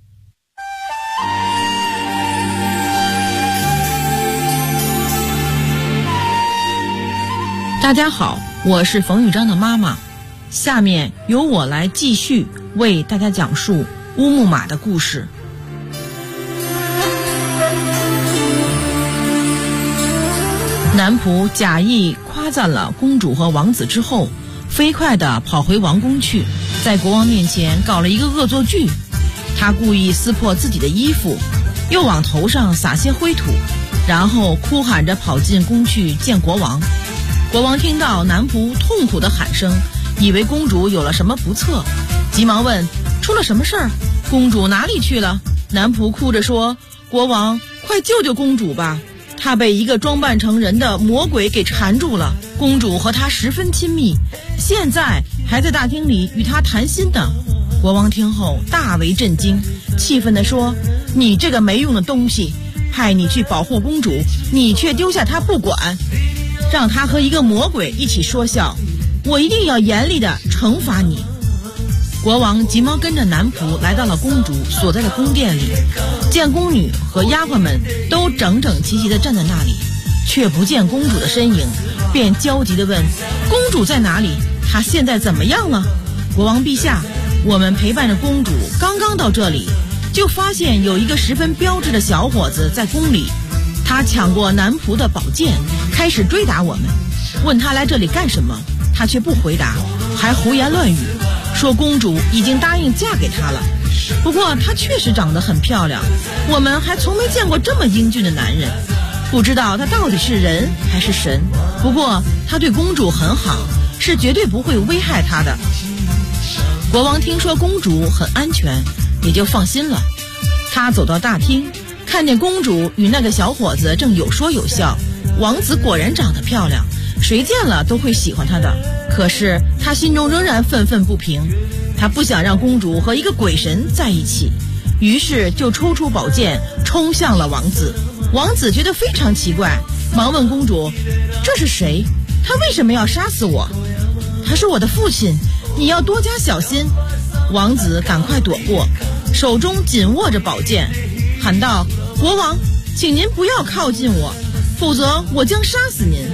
大家好，我是冯玉章的妈妈，下面由我来继续为大家讲述乌木马的故事。男仆假意夸赞了公主和王子之后，飞快地跑回王宫去，在国王面前搞了一个恶作剧。他故意撕破自己的衣服，又往头上撒些灰土，然后哭喊着跑进宫去见国王。国王听到男仆痛苦的喊声，以为公主有了什么不测，急忙问，出了什么事儿？公主哪里去了？男仆哭着说，国王，快救救公主吧，她被一个装扮成人的魔鬼给缠住了，公主和他十分亲密，现在还在大厅里与他谈心呢。国王听后大为震惊，气愤地说，你这个没用的东西，派你去保护公主，你却丢下她不管，让他和一个魔鬼一起说笑，我一定要严厉地惩罚你。国王急忙跟着男仆来到了公主所在的宫殿里，见宫女和丫鬟们都整整齐齐地站在那里，却不见公主的身影，便焦急地问，公主在哪里？她现在怎么样了？国王陛下，我们陪伴着公主刚刚到这里，就发现有一个十分标致的小伙子在宫里，他抢过男仆的宝剑，开始追打我们。问他来这里干什么，他却不回答，还胡言乱语，说公主已经答应嫁给他了。不过他确实长得很漂亮，我们还从没见过这么英俊的男人，不知道他到底是人还是神。不过他对公主很好，是绝对不会危害她的。国王听说公主很安全，也就放心了。他走到大厅，看见公主与那个小伙子正有说有笑，王子果然长得漂亮，谁见了都会喜欢他的。可是他心中仍然愤愤不平，他不想让公主和一个鬼神在一起，于是就抽出宝剑冲向了王子。王子觉得非常奇怪，忙问公主，这是谁？他为什么要杀死我？他是我的父亲，你要多加小心。王子赶快躲过，手中紧握着宝剑，喊道，国王，请您不要靠近我，否则我将杀死您。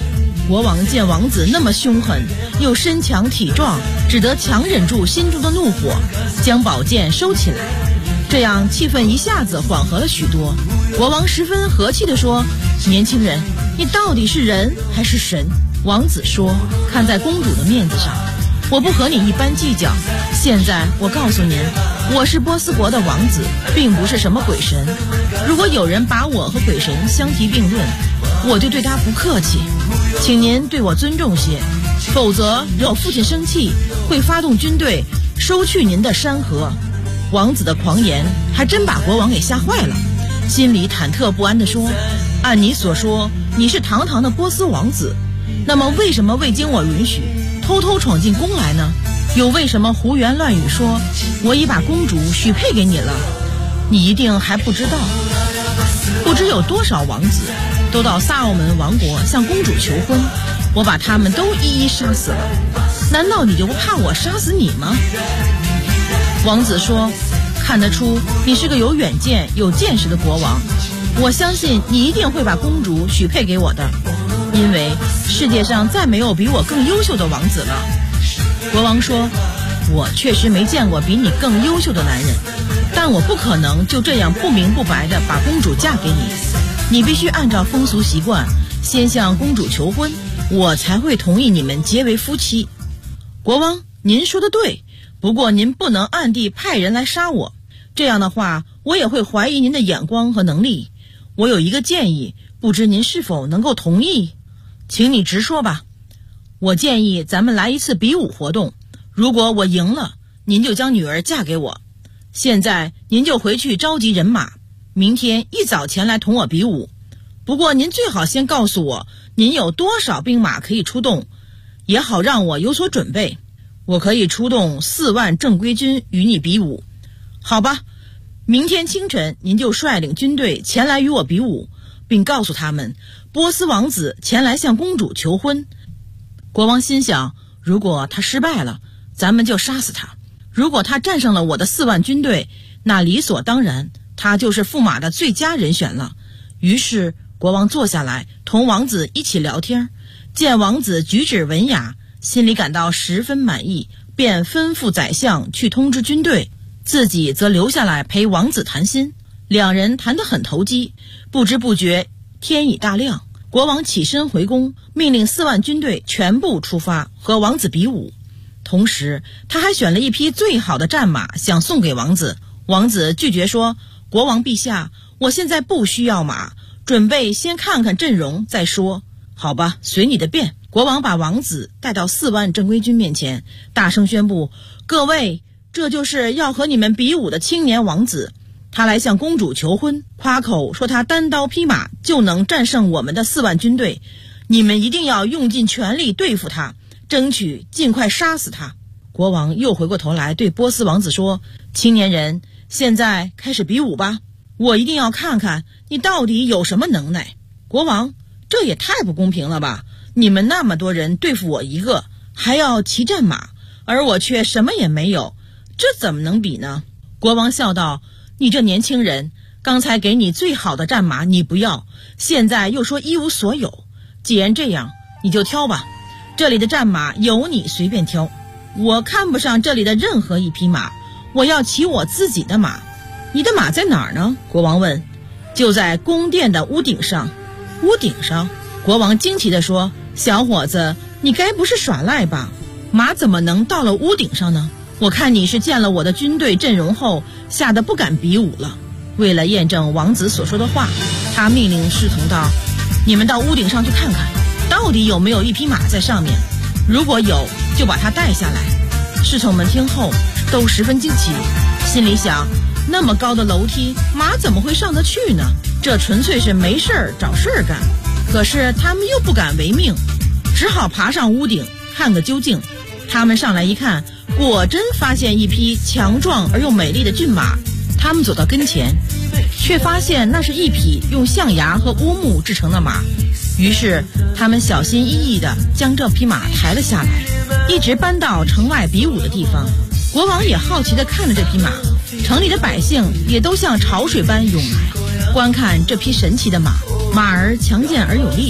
国王见王子那么凶狠，又身强体壮，只得强忍住心中的怒火，将宝剑收起来。这样气氛一下子缓和了许多。国王十分和气地说：年轻人，你到底是人还是神？王子说：看在公主的面子上，我不和你一般计较。现在我告诉您，我是波斯国的王子，并不是什么鬼神。如果有人把我和鬼神相提并论，我就对他不客气，请您对我尊重些，否则惹我父亲生气，会发动军队收去您的山河。王子的狂言还真把国王给吓坏了，心里忐忑不安地说：按你所说，你是堂堂的波斯王子，那么为什么未经我允许偷偷闯进宫来呢？又为什么胡言乱语说我已把公主许配给你了？你一定还不知道，不知有多少王子都到萨奥门王国向公主求婚，我把他们都一一杀死了。难道你就不怕我杀死你吗？王子说：看得出你是个有远见有见识的国王，我相信你一定会把公主许配给我的，因为世界上再没有比我更优秀的王子了。国王说：我确实没见过比你更优秀的男人，但我不可能就这样不明不白地把公主嫁给你，你必须按照风俗习惯先向公主求婚，我才会同意你们结为夫妻。国王，您说的对，不过您不能暗地派人来杀我，这样的话我也会怀疑您的眼光和能力。我有一个建议，不知您是否能够同意？请你直说吧。我建议咱们来一次比武活动，如果我赢了，您就将女儿嫁给我。现在您就回去召集人马，明天一早前来同我比武。不过您最好先告诉我您有多少兵马可以出动，也好让我有所准备。我可以出动4万正规军与你比武。好吧，明天清晨您就率领军队前来与我比武，并告诉他们波斯王子前来向公主求婚。国王心想，如果他失败了，咱们就杀死他；如果他战胜了我的4万军队，那理所当然他就是驸马的最佳人选了。于是国王坐下来同王子一起聊天，见王子举止文雅，心里感到十分满意，便吩咐宰相去通知军队，自己则留下来陪王子谈心。两人谈得很投机，不知不觉天已大亮。国王起身回宫，命令4万军队全部出发和王子比武，同时他还选了一匹最好的战马想送给王子。王子拒绝说：国王陛下，我现在不需要马，准备先看看阵容再说。好吧，随你的便。国王把王子带到4万正规军面前，大声宣布：各位，这就是要和你们比武的青年王子，他来向公主求婚，夸口说他单刀匹马就能战胜我们的4万军队，你们一定要用尽全力对付他，争取尽快杀死他。国王又回过头来对波斯王子说：青年人，现在开始比武吧，我一定要看看你到底有什么能耐。国王，这也太不公平了吧，你们那么多人对付我一个，还要骑战马，而我却什么也没有，这怎么能比呢？国王笑道：你这年轻人，刚才给你最好的战马你不要，现在又说一无所有。既然这样，你就挑吧，这里的战马由你随便挑。我看不上这里的任何一匹马，我要骑我自己的马。你的马在哪儿呢？国王问。就在宫殿的屋顶上。屋顶上？国王惊奇地说：小伙子，你该不是耍赖吧？马怎么能到了屋顶上呢？我看你是见了我的军队阵容后吓得不敢比武了。为了验证王子所说的话，他命令侍从道：你们到屋顶上去看看，到底有没有一匹马在上面，如果有，就把它带下来。侍从们听后都十分惊奇，心里想，那么高的楼梯，马怎么会上得去呢？这纯粹是没事儿找事儿干。可是他们又不敢违命，只好爬上屋顶看个究竟。他们上来一看，果真发现一匹强壮而又美丽的骏马。他们走到跟前，却发现那是一匹用象牙和乌木制成的马。于是他们小心翼翼地将这匹马抬了下来，一直搬到城外比武的地方。国王也好奇地看着这匹马，城里的百姓也都像潮水般涌来观看这匹神奇的马。马儿强健而有力，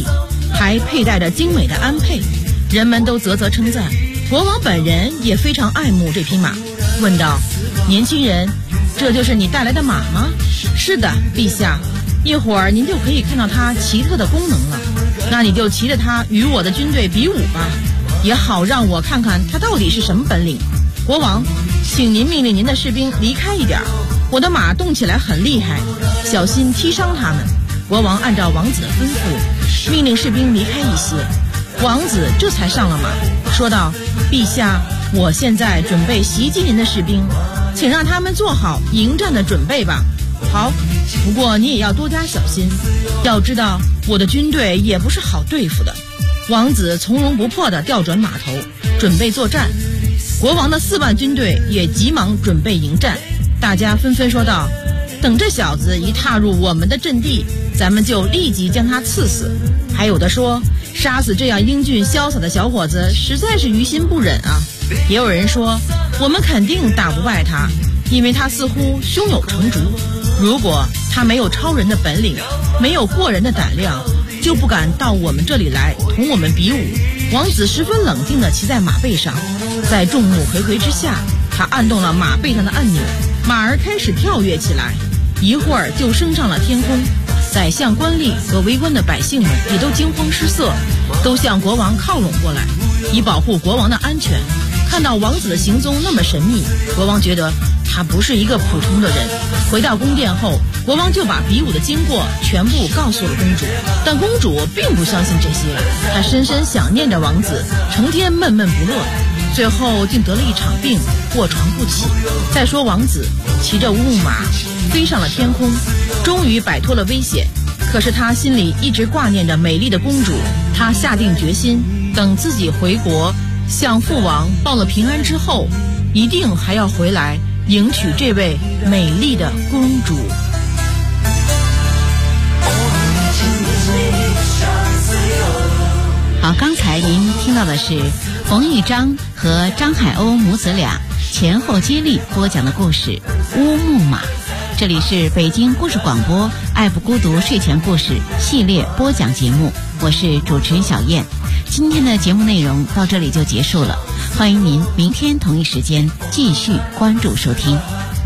还佩戴着精美的鞍辔，人们都啧啧称赞。国王本人也非常爱慕这匹马，问道：“年轻人，这就是你带来的马吗？”“是的，陛下。一会儿您就可以看到它奇特的功能了。那你就骑着它与我的军队比武吧，也好让我看看它到底是什么本领。国王，请您命令您的士兵离开一点，我的马动起来很厉害，小心踢伤他们。”国王按照王子的吩咐，命令士兵离开一些。王子这才上了马，说道：“陛下，我现在准备袭击您的士兵，请让他们做好迎战的准备吧。”“好，不过你也要多加小心，要知道我的军队也不是好对付的。”王子从容不迫地调转马头，准备作战。国王的4万军队也急忙准备迎战，大家纷纷说道：“等这小子一踏入我们的阵地，咱们就立即将他刺死。”还有的说，杀死这样英俊潇洒的小伙子实在是于心不忍啊。也有人说，我们肯定打不败他，因为他似乎胸有成竹，如果他没有超人的本领，没有过人的胆量，就不敢到我们这里来同我们比武。王子十分冷静地骑在马背上，在众目睽睽之下，他按动了马背上的按钮，马儿开始跳跃起来，一会儿就升上了天空。宰相官吏和围观的百姓们也都惊慌失色，都向国王靠拢过来，以保护国王的安全。看到王子的行踪那么神秘，国王觉得他不是一个普通的人。回到宫殿后，国王就把比武的经过全部告诉了公主，但公主并不相信这些，她深深想念着王子，成天闷闷不乐，最后竟得了一场病，卧床不起。再说王子骑着乌木马飞上了天空，终于摆脱了危险。可是他心里一直挂念着美丽的公主，他下定决心，等自己回国向父王报了平安之后，一定还要回来迎娶这位美丽的公主。 好，刚才您听到的是冯玉章和张海鸥母子俩前后接力播讲的故事《乌木马》。这里是北京故事广播爱不孤独睡前故事系列播讲节目，我是主持人小燕。今天的节目内容到这里就结束了，欢迎您明天同一时间继续关注收听。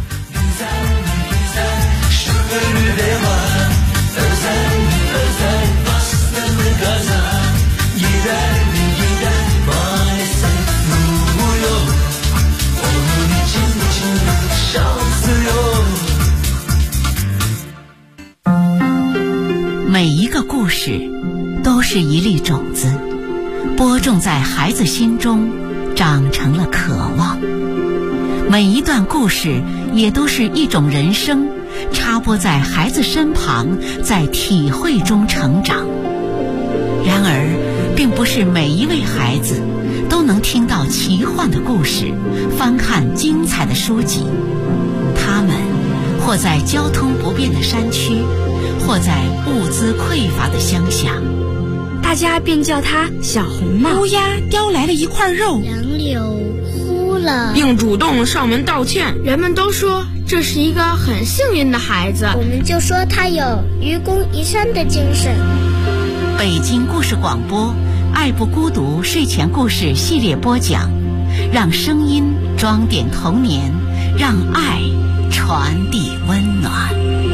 每一个故事都是一粒种子，播种在孩子心中，长成了渴望。每一段故事也都是一种人生，插播在孩子身旁，在体会中成长。然而，并不是每一位孩子都能听到奇幻的故事，翻看精彩的书籍。他们或在交通不便的山区，或在物资匮乏的乡下， 大家便叫他小红帽。 乌鸦叼来了一块肉， 杨柳哭了， 并主动上门道歉。人们都说这是一个很幸运的孩子， 我们就说他有愚公移山的精神。 北京故事广播爱不孤独睡前故事系列播讲，让声音装点童年，让爱传递温暖。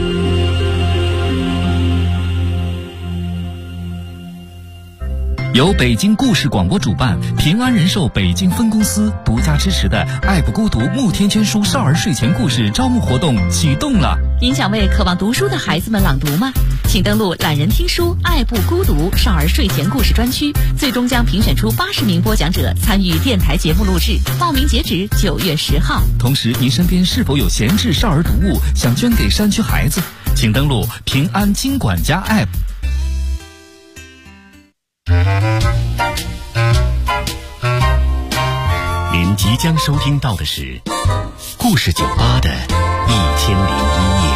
由北京故事广播主办，平安人寿北京分公司独家支持的爱不孤独慕天圈书少儿睡前故事招募活动启动了。 您想为渴望读书的孩子们朗读吗？请登录懒人听书爱不孤独少儿睡前故事专区，最终将评选出80名播讲者参与电台节目录制，报名截止9月10号。 同时，您身边是否有闲置少儿读物想捐给山区孩子？请登录平安金管家 App。 您即将收听到的是故事酒吧的1001夜。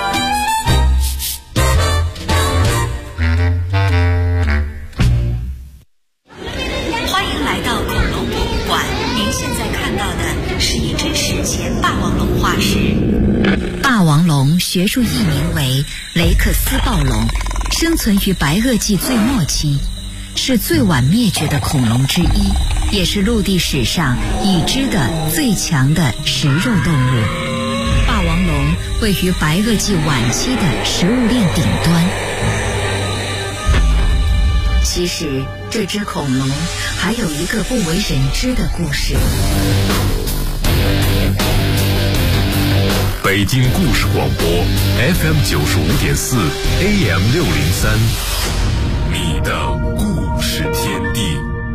欢迎来到恐龙博物馆，您现在看到的是一只史前霸王龙化石。 霸王龙学术译名为雷克斯暴龙，生存于白垩纪最末期。 是最晚灭绝的恐龙之一，也是陆地史上已知的最强的食肉动物。霸王龙位于白垩纪晚期的食物链顶端。其实这只恐龙还有一个不为人知的故事。 北京故事广播 FM 95.4 AM 603，你的故事天地。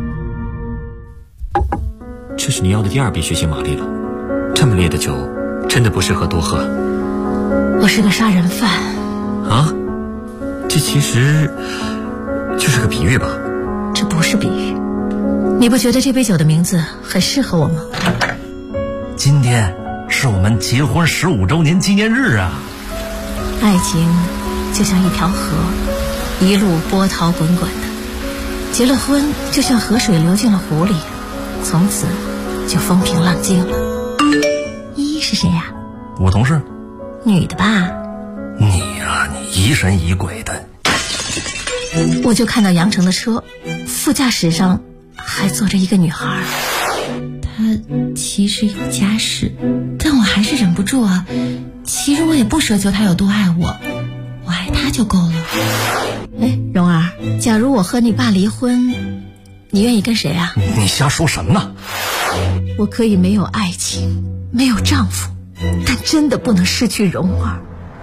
这是你要的第2笔血腥玛丽了，这么烈的酒真的不适合多喝。 我是个杀人犯啊，这其实就是个比喻吧？ 这不是比喻，你不觉得这杯酒的名字很适合我吗？ 今天是我们结婚15周年纪念日啊！ 爱情就像一条河，一路波涛滚滚的。结了婚就像河水流进了湖里，从此就风平浪静了。依依是谁呀？ 我同事。 女的吧？ 你呀，你疑神疑鬼的。 我就看到杨成的车，副驾驶上还坐着一个女孩。她其实有家室，但我还是忍不住啊。其实我也不奢求她有多爱我，我爱她就够了。哎，蓉儿，假如我和你爸离婚，你愿意跟谁啊？ 你瞎说什么呢？ 我可以没有爱情，没有丈夫，但真的不能失去蓉儿。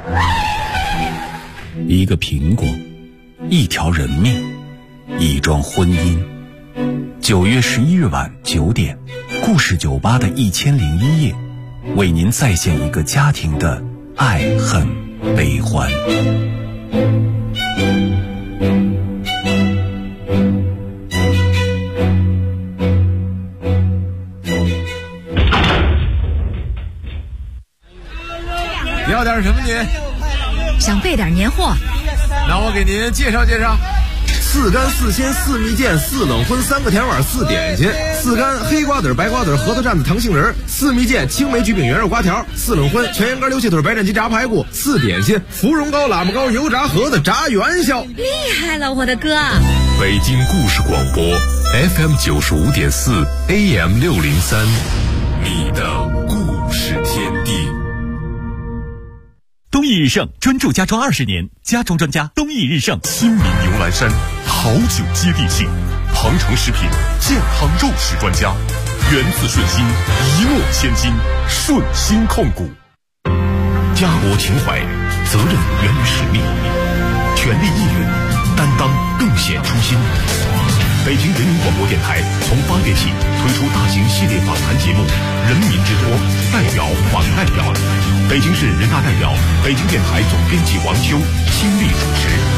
一个苹果，一条人命，一桩婚姻。9月11日晚9点，故事酒吧的1001夜，为您再现一个家庭的爱恨悲欢。 要点什么您？ 想备点年货。 那我给您介绍介绍：4干4鲜4蜜饯4冷荤3个甜碗4点心，4干黑瓜子白瓜子核桃蘸子糖杏仁，4蜜饯青梅焗饼圆肉瓜条，4冷荤全羊肝溜切腿白斩鸡炸排骨，4点心芙蓉糕喇嘛糕油炸盒子炸元宵。 厉害了，我的哥！ 北京故事广播 FM 95.4 AM 603，你的故事天地。 东益日盛专注家装20年，家装专家东益日盛。 亲民牛栏山，好酒接地气。庞城食品健康肉食专家，源自顺心，一诺千金，顺心控股。 家国情怀，责任源于使命，全力意愿，担当更显初心。北京人民广播电台从8月起推出大型系列访谈节目《人民之托》，代表访代表。北京市人大代表、北京电台总编辑王秋亲力主持。